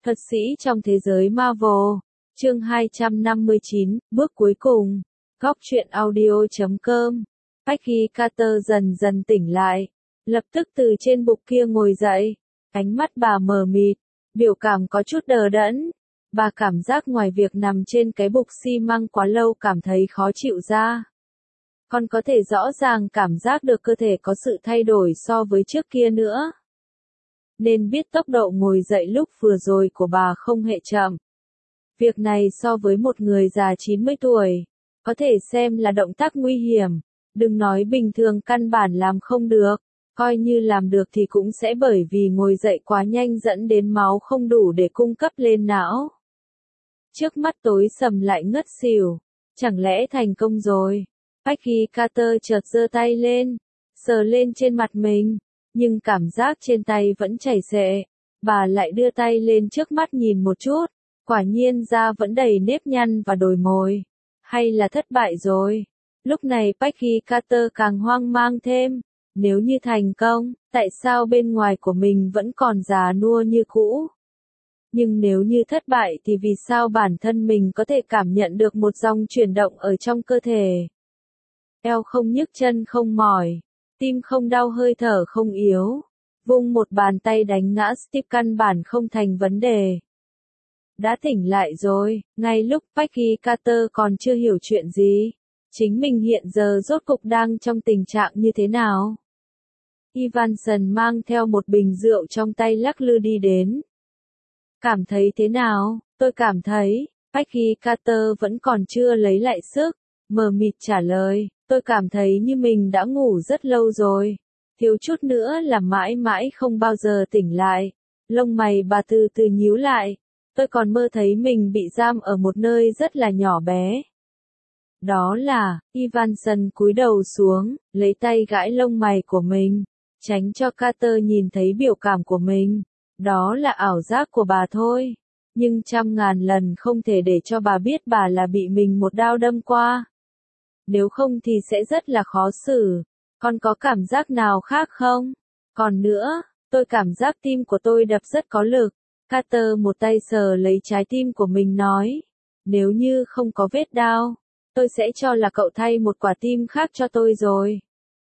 Thuật sĩ trong thế giới Marvel. Chương 259, bước cuối cùng. Góc truyện audio.com. Peggy Carter dần dần tỉnh lại, lập tức từ trên bục kia ngồi dậy. Ánh mắt bà mờ mịt, biểu cảm có chút đờ đẫn. Bà cảm giác ngoài việc nằm trên cái bục xi măng quá lâu cảm thấy khó chịu ra. Còn có thể rõ ràng cảm giác được cơ thể có sự thay đổi so với trước kia nữa. Nên biết tốc độ ngồi dậy lúc vừa rồi của bà không hề chậm. Việc này so với một người già 90 tuổi, có thể xem là động tác nguy hiểm. Đừng nói bình thường căn bản làm không được, coi như làm được thì cũng sẽ bởi vì ngồi dậy quá nhanh dẫn đến máu không đủ để cung cấp lên não. Trước mắt tối sầm lại ngất xỉu, chẳng lẽ thành công rồi? Peggy Carter chợt giơ tay lên, sờ lên trên mặt mình, nhưng cảm giác trên tay vẫn chảy xệ. Bà lại đưa tay lên trước mắt nhìn một chút, quả nhiên da vẫn đầy nếp nhăn và đồi mồi. Hay là thất bại rồi? Lúc này Peggy Carter càng hoang mang thêm. Nếu như thành công, tại sao bên ngoài của mình vẫn còn già nua như cũ? Nhưng nếu như thất bại thì vì sao bản thân mình có thể cảm nhận được một dòng chuyển động ở trong cơ thể? Eo không nhức, chân không mỏi, tim không đau, hơi thở không yếu. Vung một bàn tay đánh ngã Steve căn bản không thành vấn đề. Đã tỉnh lại rồi, ngay lúc Peggy Carter còn chưa hiểu chuyện gì. Chính mình hiện giờ rốt cục đang trong tình trạng như thế nào? Evanson mang theo một bình rượu trong tay lắc lư đi đến. Cảm thấy thế nào? Tôi cảm thấy, Peggy Carter vẫn còn chưa lấy lại sức, mờ mịt trả lời, tôi cảm thấy như mình đã ngủ rất lâu rồi. Thiếu chút nữa là mãi mãi không bao giờ tỉnh lại. Lông mày bà từ từ nhíu lại. Tôi còn mơ thấy mình bị giam ở một nơi rất là nhỏ bé. Đó là, Evanson cúi đầu xuống, lấy tay gãi lông mày của mình, tránh cho Carter nhìn thấy biểu cảm của mình. Đó là ảo giác của bà thôi. Nhưng trăm ngàn lần không thể để cho bà biết bà là bị mình một đao đâm qua. Nếu không thì sẽ rất là khó xử. Con có cảm giác nào khác không? Còn nữa, tôi cảm giác tim của tôi đập rất có lực. Carter một tay sờ lấy trái tim của mình nói. Nếu như không có vết đao, tôi sẽ cho là cậu thay một quả tim khác cho tôi rồi.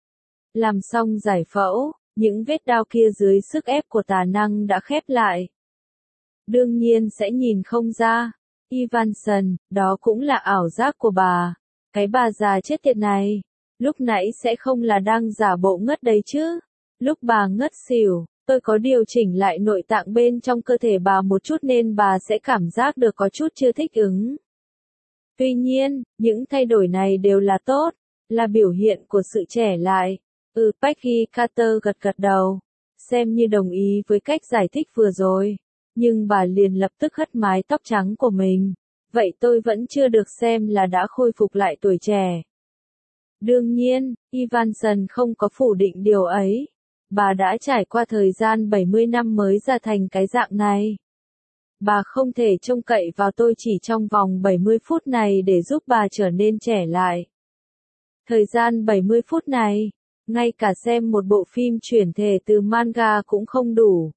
Làm xong giải phẫu, những vết đao kia dưới sức ép của tà năng đã khép lại. Đương nhiên sẽ nhìn không ra. Evanson, đó cũng là ảo giác của bà. Cái bà già chết tiệt này, lúc nãy sẽ không là đang giả bộ ngất đấy chứ. Lúc bà ngất xỉu, tôi có điều chỉnh lại nội tạng bên trong cơ thể bà một chút nên bà sẽ cảm giác được có chút chưa thích ứng. Tuy nhiên, những thay đổi này đều là tốt, là biểu hiện của sự trẻ lại. Peggy Carter gật gật đầu, xem như đồng ý với cách giải thích vừa rồi. Nhưng bà liền lập tức hất mái tóc trắng của mình. Vậy tôi vẫn chưa được xem là đã khôi phục lại tuổi trẻ. Đương nhiên, Evanson không có phủ định điều ấy. Bà đã trải qua thời gian 70 năm mới ra thành cái dạng này. Bà không thể trông cậy vào tôi chỉ trong vòng 70 phút này để giúp bà trở nên trẻ lại. Thời gian 70 phút này, ngay cả xem một bộ phim chuyển thể từ manga cũng không đủ.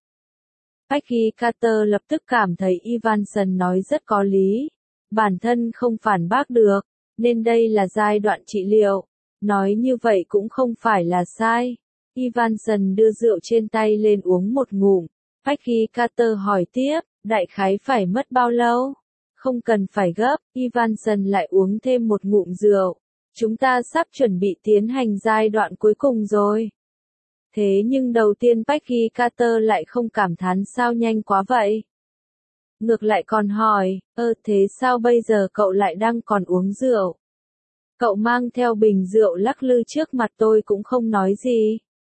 Peggy Carter lập tức cảm thấy Evanson nói rất có lý. Bản thân không phản bác được, nên đây là giai đoạn trị liệu. Nói như vậy cũng không phải là sai. Evanson đưa rượu trên tay lên uống một ngụm. Peggy Carter hỏi tiếp, đại khái phải mất bao lâu? Không cần phải gấp, Evanson lại uống thêm một ngụm rượu. Chúng ta sắp chuẩn bị tiến hành giai đoạn cuối cùng rồi. Thế nhưng đầu tiên Peggy Carter lại không cảm thán sao nhanh quá vậy. Ngược lại còn hỏi, thế sao bây giờ cậu lại đang còn uống rượu? Cậu mang theo bình rượu lắc lư trước mặt tôi cũng không nói gì.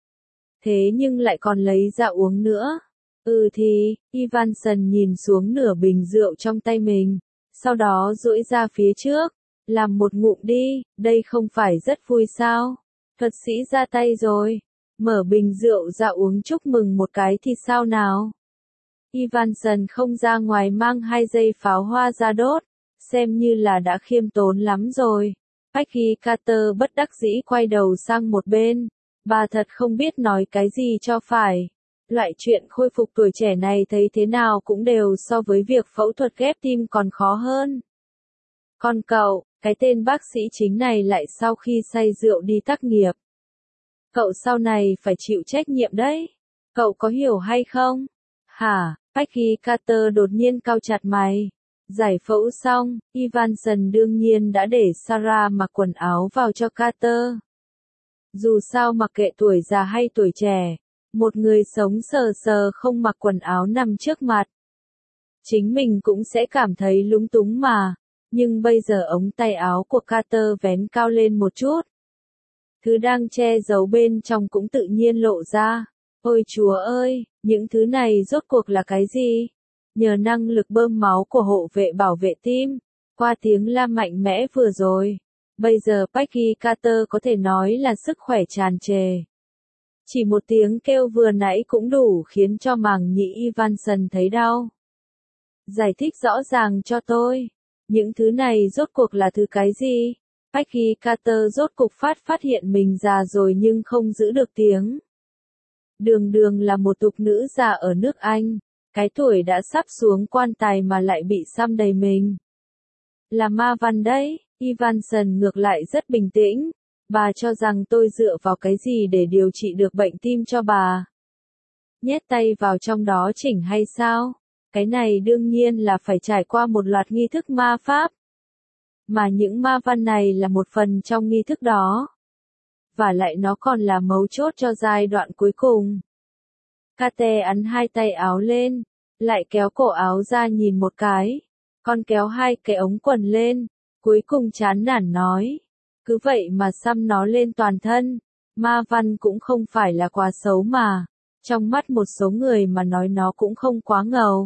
Thế nhưng lại còn lấy ra uống nữa. Thì, Evanson nhìn xuống nửa bình rượu trong tay mình, sau đó duỗi ra phía trước, làm một ngụm đi, đây không phải rất vui sao? Thuật sĩ ra tay rồi, mở bình rượu ra uống chúc mừng một cái thì sao nào? Evanson không ra ngoài mang 2 dây pháo hoa ra đốt, xem như là đã khiêm tốn lắm rồi. Peggy Carter bất đắc dĩ quay đầu sang một bên, bà thật không biết nói cái gì cho phải. Loại chuyện khôi phục tuổi trẻ này thấy thế nào cũng đều so với việc phẫu thuật ghép tim còn khó hơn. Còn cậu, cái tên bác sĩ chính này lại sau khi say rượu đi tác nghiệp. Cậu sau này phải chịu trách nhiệm đấy. Cậu có hiểu hay không? Hả? Peggy Carter đột nhiên cau chặt mày. Giải phẫu xong, Evanson đương nhiên đã để Sarah mặc quần áo vào cho Carter. Dù sao mặc kệ tuổi già hay tuổi trẻ, một người sống sờ sờ không mặc quần áo nằm trước mặt. Chính mình cũng sẽ cảm thấy lúng túng mà, nhưng bây giờ ống tay áo của Carter vén cao lên một chút. Thứ đang che giấu bên trong cũng tự nhiên lộ ra. Ôi Chúa ơi, những thứ này rốt cuộc là cái gì? Nhờ năng lực bơm máu của hộ vệ bảo vệ tim, qua tiếng la mạnh mẽ vừa rồi, bây giờ Peggy Carter có thể nói là sức khỏe tràn trề. Chỉ một tiếng kêu vừa nãy cũng đủ khiến cho màng nhĩ Evanson thấy đau. Giải thích rõ ràng cho tôi, những thứ này rốt cuộc là thứ cái gì? Peggy Carter rốt cục phát hiện mình già rồi nhưng không giữ được tiếng. Đường đường là một tục nữ già ở nước Anh, cái tuổi đã sắp xuống quan tài mà lại bị xăm đầy mình. Là ma văn đấy, Evanson ngược lại rất bình tĩnh, bà cho rằng tôi dựa vào cái gì để điều trị được bệnh tim cho bà. Nhét tay vào trong đó chỉnh hay sao? Cái này đương nhiên là phải trải qua một loạt nghi thức ma pháp. Mà những ma văn này là một phần trong nghi thức đó. Và lại nó còn là mấu chốt cho giai đoạn cuối cùng. Kate ấn hai tay áo lên, lại kéo cổ áo ra nhìn một cái, còn kéo hai cái ống quần lên, cuối cùng chán nản nói. Cứ vậy mà xăm nó lên toàn thân, ma văn cũng không phải là quá xấu mà, trong mắt một số người mà nói nó cũng không quá ngầu.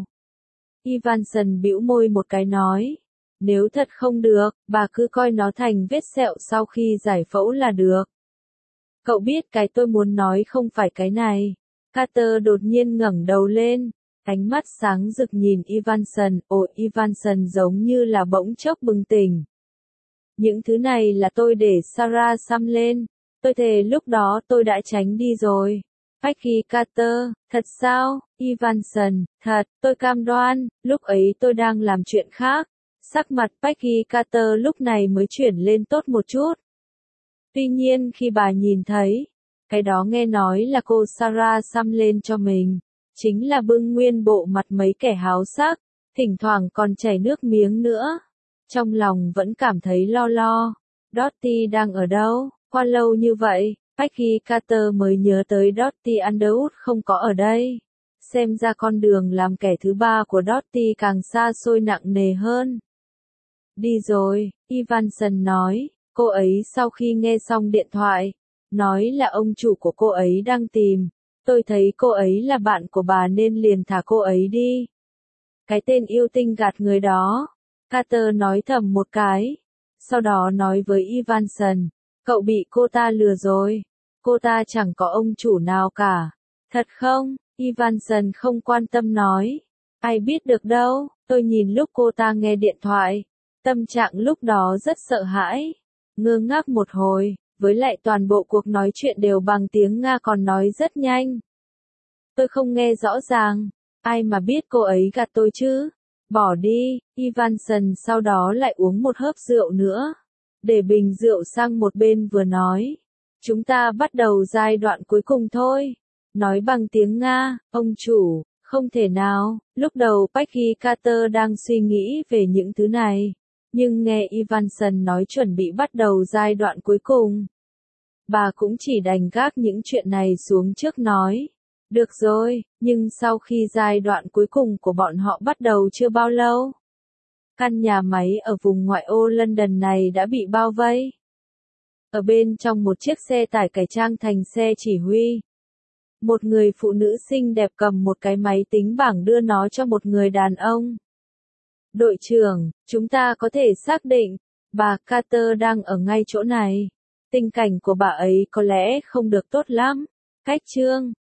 Evanson bĩu môi một cái nói. Nếu thật không được, bà cứ coi nó thành vết sẹo sau khi giải phẫu là được. Cậu biết cái tôi muốn nói không phải cái này. Carter đột nhiên ngẩng đầu lên, ánh mắt sáng rực nhìn Evanson. Ồ, Evanson giống như là bỗng chốc bừng tỉnh. Những thứ này là tôi để Sarah xăm lên. Tôi thề lúc đó tôi đã tránh đi rồi. Peggy Carter, thật sao? Evanson, thật, tôi cam đoan, lúc ấy tôi đang làm chuyện khác. Sắc mặt Peggy Carter lúc này mới chuyển lên tốt một chút. Tuy nhiên khi bà nhìn thấy, cái đó nghe nói là cô Sarah xăm lên cho mình, chính là bưng nguyên bộ mặt mấy kẻ háo sắc, thỉnh thoảng còn chảy nước miếng nữa. Trong lòng vẫn cảm thấy lo lo. Dottie đang ở đâu? Qua lâu như vậy, Peggy Carter mới nhớ tới Dottie Underwood không có ở đây. Xem ra con đường làm kẻ thứ ba của Dottie càng xa xôi nặng nề hơn. Đi rồi, Evanson nói, cô ấy sau khi nghe xong điện thoại, nói là ông chủ của cô ấy đang tìm, tôi thấy cô ấy là bạn của bà nên liền thả cô ấy đi. Cái tên yêu tinh gạt người đó, Carter nói thầm một cái, sau đó nói với Evanson, cậu bị cô ta lừa rồi, cô ta chẳng có ông chủ nào cả. Thật không? Evanson không quan tâm nói, ai biết được đâu, tôi nhìn lúc cô ta nghe điện thoại. Tâm trạng lúc đó rất sợ hãi, ngơ ngác một hồi, với lại toàn bộ cuộc nói chuyện đều bằng tiếng Nga còn nói rất nhanh. Tôi không nghe rõ ràng, ai mà biết cô ấy gạt tôi chứ? Bỏ đi, Evanson sau đó lại uống một hớp rượu nữa, để bình rượu sang một bên vừa nói. Chúng ta bắt đầu giai đoạn cuối cùng thôi. Nói bằng tiếng Nga, ông chủ, không thể nào. Lúc đầu Peggy Carter đang suy nghĩ về những thứ này. Nhưng nghe Evanson nói chuẩn bị bắt đầu giai đoạn cuối cùng, bà cũng chỉ đành gác những chuyện này xuống trước nói. Được rồi, nhưng sau khi giai đoạn cuối cùng của bọn họ bắt đầu chưa bao lâu, căn nhà máy ở vùng ngoại ô London này đã bị bao vây. Ở bên trong một chiếc xe tải cải trang thành xe chỉ huy, một người phụ nữ xinh đẹp cầm một cái máy tính bảng đưa nó cho một người đàn ông. Đội trưởng, chúng ta có thể xác định, bà Carter đang ở ngay chỗ này. Tình cảnh của bà ấy có lẽ không được tốt lắm. Cách chương